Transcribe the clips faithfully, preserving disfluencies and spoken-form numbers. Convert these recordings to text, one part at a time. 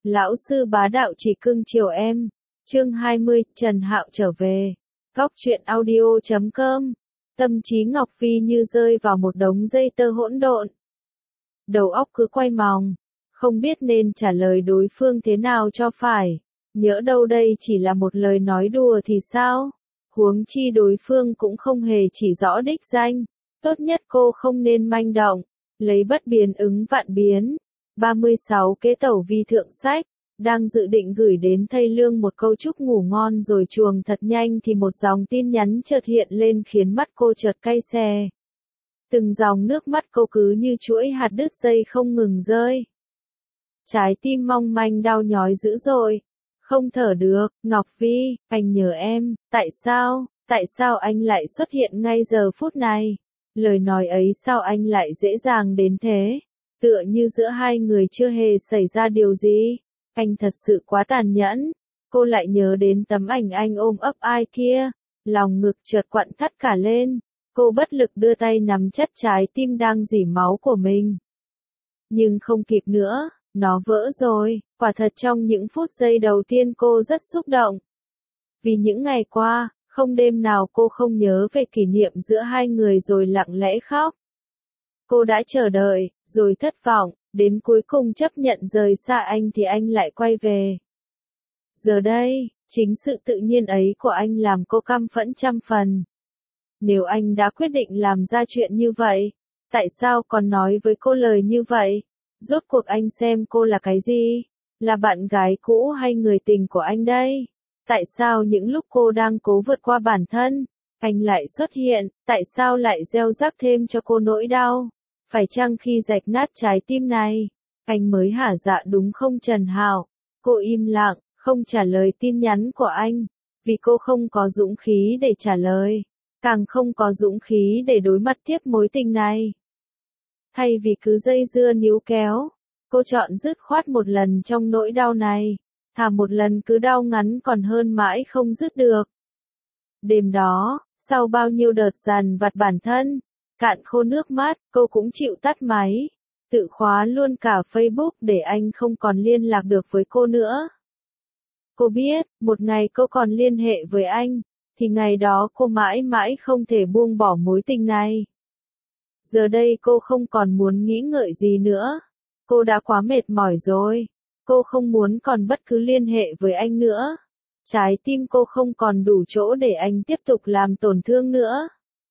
Lão sư bá đạo chỉ cưng chiều em. Chương hai mươi, Trần Hạo trở về. Góc truyện audio chấm com. Tâm trí Ngọc Phi như rơi vào một đống dây tơ hỗn độn. Đầu óc cứ quay mòng, không biết nên trả lời đối phương thế nào cho phải. Nhỡ đâu đây chỉ là một lời nói đùa thì sao? Huống chi đối phương cũng không hề chỉ rõ đích danh. Tốt nhất cô không nên manh động, lấy bất biến ứng vạn biến. ba mươi sáu Kế tẩu vi thượng sách, đang dự định gửi đến thầy Lương một câu chúc ngủ ngon rồi chuồng thật nhanh thì một dòng tin nhắn chợt hiện lên khiến mắt cô chợt cay xè. Từng dòng nước mắt cô cứ như chuỗi hạt đứt dây không ngừng rơi. Trái tim mong manh đau nhói dữ dội. Không thở được, Ngọc Phi, anh nhớ em, tại sao, tại sao anh lại xuất hiện ngay giờ phút này? Lời nói ấy sao anh lại dễ dàng đến thế? Tựa như giữa hai người chưa hề xảy ra điều gì. Anh thật sự quá tàn nhẫn. Cô lại nhớ đến tấm ảnh anh ôm ấp ai kia. Lòng ngực chợt quặn thắt cả lên. Cô bất lực đưa tay nắm chặt trái tim đang rỉ máu của mình. Nhưng không kịp nữa, nó vỡ rồi. Quả thật trong những phút giây đầu tiên cô rất xúc động. Vì những ngày qua, không đêm nào cô không nhớ về kỷ niệm giữa hai người rồi lặng lẽ khóc. Cô đã chờ đợi, rồi thất vọng, đến cuối cùng chấp nhận rời xa anh thì anh lại quay về. Giờ đây, chính sự tự nhiên ấy của anh làm cô căm phẫn trăm phần. Nếu anh đã quyết định làm ra chuyện như vậy, tại sao còn nói với cô lời như vậy? Rốt cuộc anh xem cô là cái gì? Là bạn gái cũ hay người tình của anh đây? Tại sao những lúc cô đang cố vượt qua bản thân, anh lại xuất hiện? Tại sao lại gieo rắc thêm cho cô nỗi đau? Phải chăng khi rạch nát trái tim này, anh mới hả dạ đúng không Trần Hạo? Cô im lặng, không trả lời tin nhắn của anh, vì cô không có dũng khí để trả lời, càng không có dũng khí để đối mặt tiếp mối tình này. Thay vì cứ dây dưa níu kéo, cô chọn dứt khoát một lần trong nỗi đau này, thà một lần cứ đau ngắn còn hơn mãi không dứt được. Đêm đó, sau bao nhiêu đợt dằn vặt bản thân, cạn khô nước mắt, cô cũng chịu tắt máy, tự khóa luôn cả Facebook để anh không còn liên lạc được với cô nữa. Cô biết, một ngày cô còn liên hệ với anh, thì ngày đó cô mãi mãi không thể buông bỏ mối tình này. Giờ đây cô không còn muốn nghĩ ngợi gì nữa. Cô đã quá mệt mỏi rồi. Cô không muốn còn bất cứ liên hệ với anh nữa. Trái tim cô không còn đủ chỗ để anh tiếp tục làm tổn thương nữa.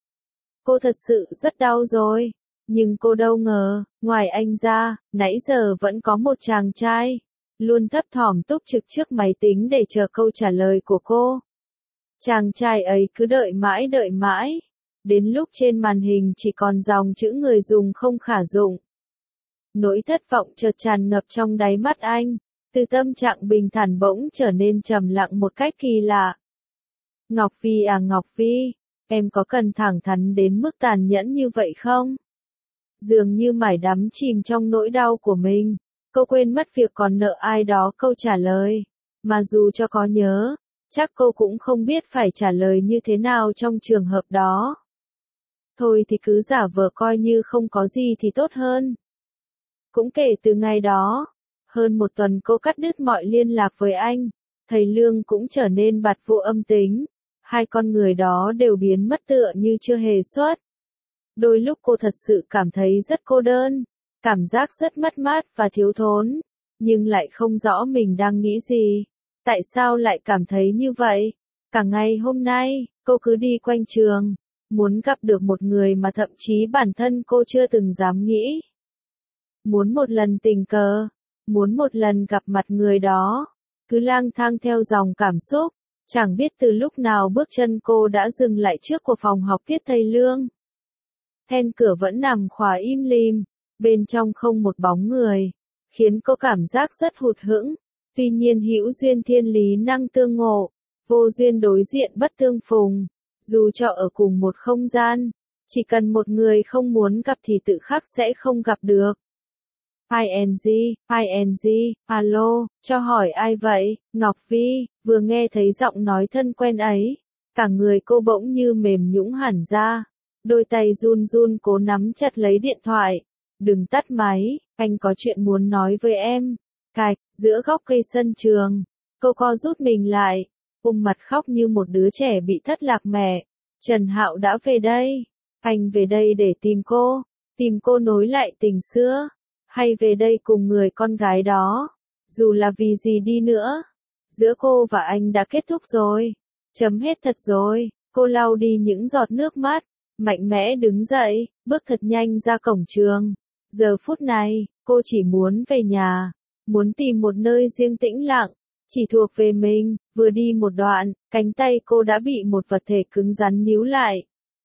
Cô thật sự rất đau rồi. Nhưng cô đâu ngờ, ngoài anh ra, nãy giờ vẫn có một chàng trai. Luôn thấp thỏm túc trực trước máy tính để chờ câu trả lời của cô. Chàng trai ấy cứ đợi mãi đợi mãi. Đến lúc trên màn hình chỉ còn dòng chữ người dùng không khả dụng. Nỗi thất vọng chợt tràn ngập trong đáy mắt anh. Từ tâm trạng bình thản bỗng trở nên trầm lặng một cách kỳ lạ. Ngọc Phi à Ngọc Phi, em có cần thẳng thắn đến mức tàn nhẫn như vậy không? Dường như mải đắm chìm trong nỗi đau của mình, cô quên mất việc còn nợ ai đó câu trả lời. Mà dù cho có nhớ, chắc cô cũng không biết phải trả lời như thế nào trong trường hợp đó. Thôi thì cứ giả vờ coi như không có gì thì tốt hơn. Cũng kể từ ngày đó, hơn một tuần cô cắt đứt mọi liên lạc với anh, thầy Lương cũng trở nên bạt vô âm tính, hai con người đó đều biến mất tựa như chưa hề xuất. Đôi lúc cô thật sự cảm thấy rất cô đơn, cảm giác rất mất mát và thiếu thốn, nhưng lại không rõ mình đang nghĩ gì. Tại sao lại cảm thấy như vậy? Cả ngày hôm nay, cô cứ đi quanh trường, muốn gặp được một người mà thậm chí bản thân cô chưa từng dám nghĩ. Muốn một lần tình cờ, muốn một lần gặp mặt người đó, cứ lang thang theo dòng cảm xúc, chẳng biết từ lúc nào bước chân cô đã dừng lại trước của phòng học tiết thầy Lương. Then cửa vẫn nằm khóa im lìm, bên trong không một bóng người, khiến cô cảm giác rất hụt hẫng. Tuy nhiên hữu duyên thiên lý năng tương ngộ, vô duyên đối diện bất tương phùng. Dù cho ở cùng một không gian, chỉ cần một người không muốn gặp thì tự khắc sẽ không gặp được. i en giê, i en giê, alo, cho hỏi ai vậy? Ngọc Phi, vừa nghe thấy giọng nói thân quen ấy, cả người cô bỗng như mềm nhũn hẳn ra, đôi tay run run cố nắm chặt lấy điện thoại. Đừng tắt máy, anh có chuyện muốn nói với em. Cạch, giữa góc cây sân trường, cô co rút mình lại, ôm mặt khóc như một đứa trẻ bị thất lạc mẹ. Trần Hạo đã về đây. Anh về đây để tìm cô, tìm cô nối lại tình xưa, hay về đây cùng người con gái đó, dù là vì gì đi nữa. Giữa cô và anh đã kết thúc rồi, chấm hết thật rồi. Cô lau đi những giọt nước mắt, mạnh mẽ đứng dậy, bước thật nhanh ra cổng trường. Giờ phút này, cô chỉ muốn về nhà, muốn tìm một nơi riêng tĩnh lặng, chỉ thuộc về mình. Vừa đi một đoạn, cánh tay cô đã bị một vật thể cứng rắn níu lại.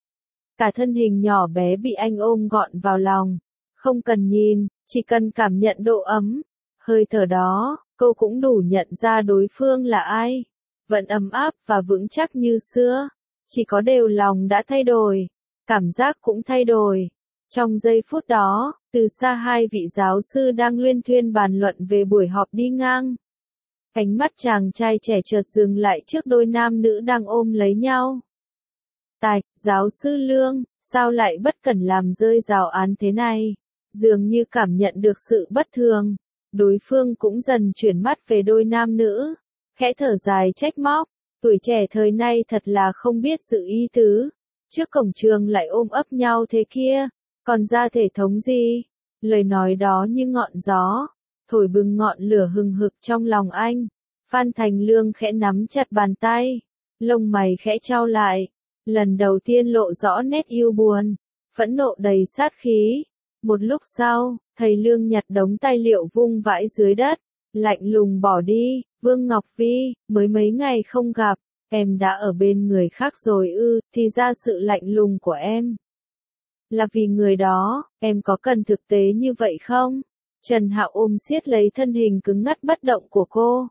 Cả thân hình nhỏ bé bị anh ôm gọn vào lòng. Không cần nhìn, chỉ cần cảm nhận độ ấm, hơi thở đó, cô cũng đủ nhận ra đối phương là ai. Vẫn ấm áp và vững chắc như xưa, chỉ có điều lòng đã thay đổi, cảm giác cũng thay đổi. Trong giây phút đó, từ xa hai vị giáo sư đang luyên thuyên bàn luận về buổi họp đi ngang. Ánh mắt chàng trai trẻ chợt dừng lại trước đôi nam nữ đang ôm lấy nhau. Tạch, giáo sư Lương, sao lại bất cẩn làm rơi rào án thế này? Dường như cảm nhận được sự bất thường, đối phương cũng dần chuyển mắt về đôi nam nữ, khẽ thở dài trách móc, tuổi trẻ thời nay thật là không biết sự ý tứ, trước cổng trường lại ôm ấp nhau thế kia, còn ra thể thống gì? Lời nói đó như ngọn gió, thổi bừng ngọn lửa hừng hực trong lòng anh. Phan Thành Lương khẽ nắm chặt bàn tay, lông mày khẽ chau lại, lần đầu tiên lộ rõ nét yêu buồn, phẫn nộ đầy sát khí. Một lúc sau, thầy Lương nhặt đống tài liệu vung vãi dưới đất, lạnh lùng bỏ đi. Vương Ngọc Vi, mới mấy ngày không gặp, em đã ở bên người khác rồi ư? Thì ra sự lạnh lùng của em là vì người đó, em có cần thực tế như vậy không? Trần Hạo ôm siết lấy thân hình cứng ngắc bất động của cô.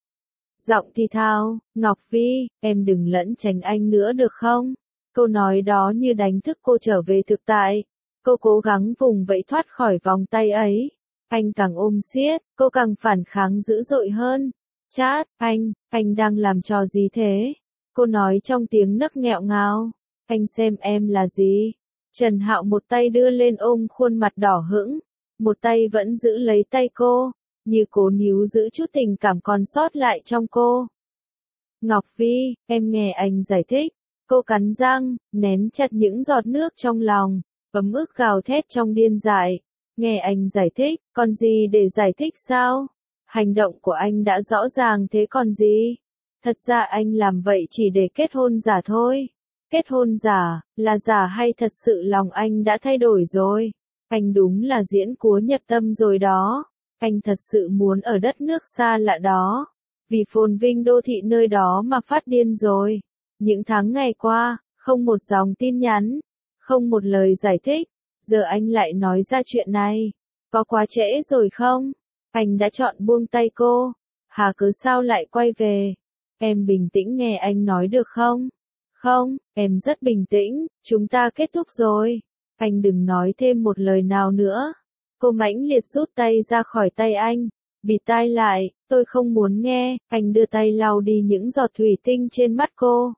Giọng thì thào, Ngọc Vi, em đừng lẫn tránh anh nữa được không? Câu nói đó như đánh thức cô trở về thực tại. Cô cố gắng vùng vẫy thoát khỏi vòng tay ấy. Anh càng ôm siết, cô càng phản kháng dữ dội hơn. Chát, anh, anh đang làm trò gì thế? Cô nói trong tiếng nấc nghẹo ngào. Anh xem em là gì? Trần Hạo một tay đưa lên ôm khuôn mặt đỏ hững, một tay vẫn giữ lấy tay cô, như cố níu giữ chút tình cảm còn sót lại trong cô. Ngọc Vi, em nghe anh giải thích. Cô cắn răng, nén chặt những giọt nước trong lòng, ấm ức gào thét trong điên dại. Nghe anh giải thích, còn gì để giải thích sao? Hành động của anh đã rõ ràng thế còn gì? Thật ra anh làm vậy chỉ để kết hôn giả thôi. Kết hôn giả, là giả hay thật sự lòng anh đã thay đổi rồi? Anh đúng là diễn cúa nhập tâm rồi đó. Anh thật sự muốn ở đất nước xa lạ đó, vì phồn vinh đô thị nơi đó mà phát điên rồi. Những tháng ngày qua, không một dòng tin nhắn, không một lời giải thích, giờ anh lại nói ra chuyện này. Có quá trễ rồi không? Anh đã chọn buông tay cô. Hà cớ sao lại quay về? Em bình tĩnh nghe anh nói được không? Không, em rất bình tĩnh, chúng ta kết thúc rồi. Anh đừng nói thêm một lời nào nữa. Cô mãnh liệt rút tay ra khỏi tay anh, bịt tai lại, tôi không muốn nghe. Anh đưa tay lau đi những giọt thủy tinh trên mắt cô.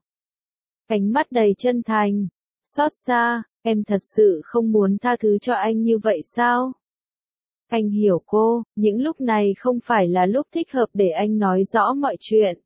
Ánh mắt đầy chân thành, xót xa, em thật sự không muốn tha thứ cho anh như vậy sao? Anh hiểu cô, những lúc này không phải là lúc thích hợp để anh nói rõ mọi chuyện.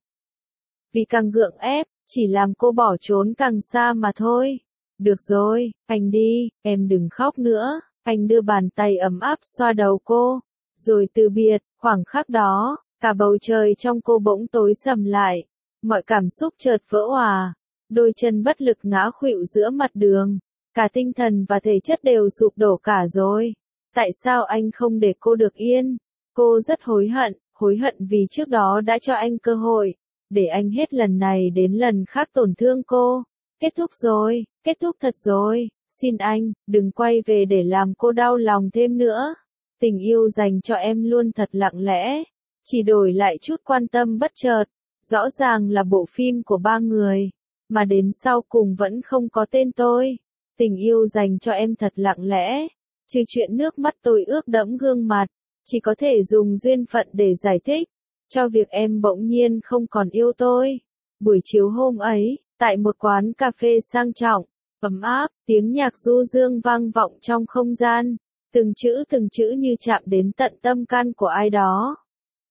Vì càng gượng ép, chỉ làm cô bỏ trốn càng xa mà thôi. Được rồi, anh đi, em đừng khóc nữa. Anh đưa bàn tay ấm áp xoa đầu cô, rồi từ biệt. Khoảng khắc đó, cả bầu trời trong cô bỗng tối sầm lại. Mọi cảm xúc chợt vỡ òa. Đôi chân bất lực ngã khuỵu giữa mặt đường. Cả tinh thần và thể chất đều sụp đổ cả rồi. Tại sao anh không để cô được yên? Cô rất hối hận, hối hận vì trước đó đã cho anh cơ hội, để anh hết lần này đến lần khác tổn thương cô. Kết thúc rồi, kết thúc thật rồi. Xin anh, đừng quay về để làm cô đau lòng thêm nữa. Tình yêu dành cho em luôn thật lặng lẽ, chỉ đổi lại chút quan tâm bất chợt. Rõ ràng là bộ phim của ba người, mà đến sau cùng vẫn không có tên tôi. Tình yêu dành cho em thật lặng lẽ, trừ chuyện nước mắt tôi ướt đẫm gương mặt, chỉ có thể dùng duyên phận để giải thích cho việc em bỗng nhiên không còn yêu tôi. Buổi chiều hôm ấy, tại một quán cà phê sang trọng, ấm áp, tiếng nhạc du dương vang vọng trong không gian, từng chữ từng chữ như chạm đến tận tâm can của ai đó.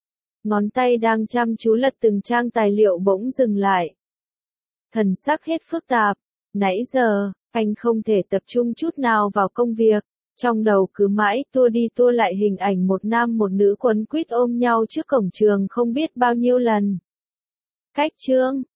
Ngón tay đang chăm chú lật từng trang tài liệu bỗng dừng lại. Thần sắc hết phức tạp. Nãy giờ, anh không thể tập trung chút nào vào công việc. Trong đầu cứ mãi tua đi tua lại hình ảnh một nam một nữ quấn quýt ôm nhau trước cổng trường không biết bao nhiêu lần. Cách chương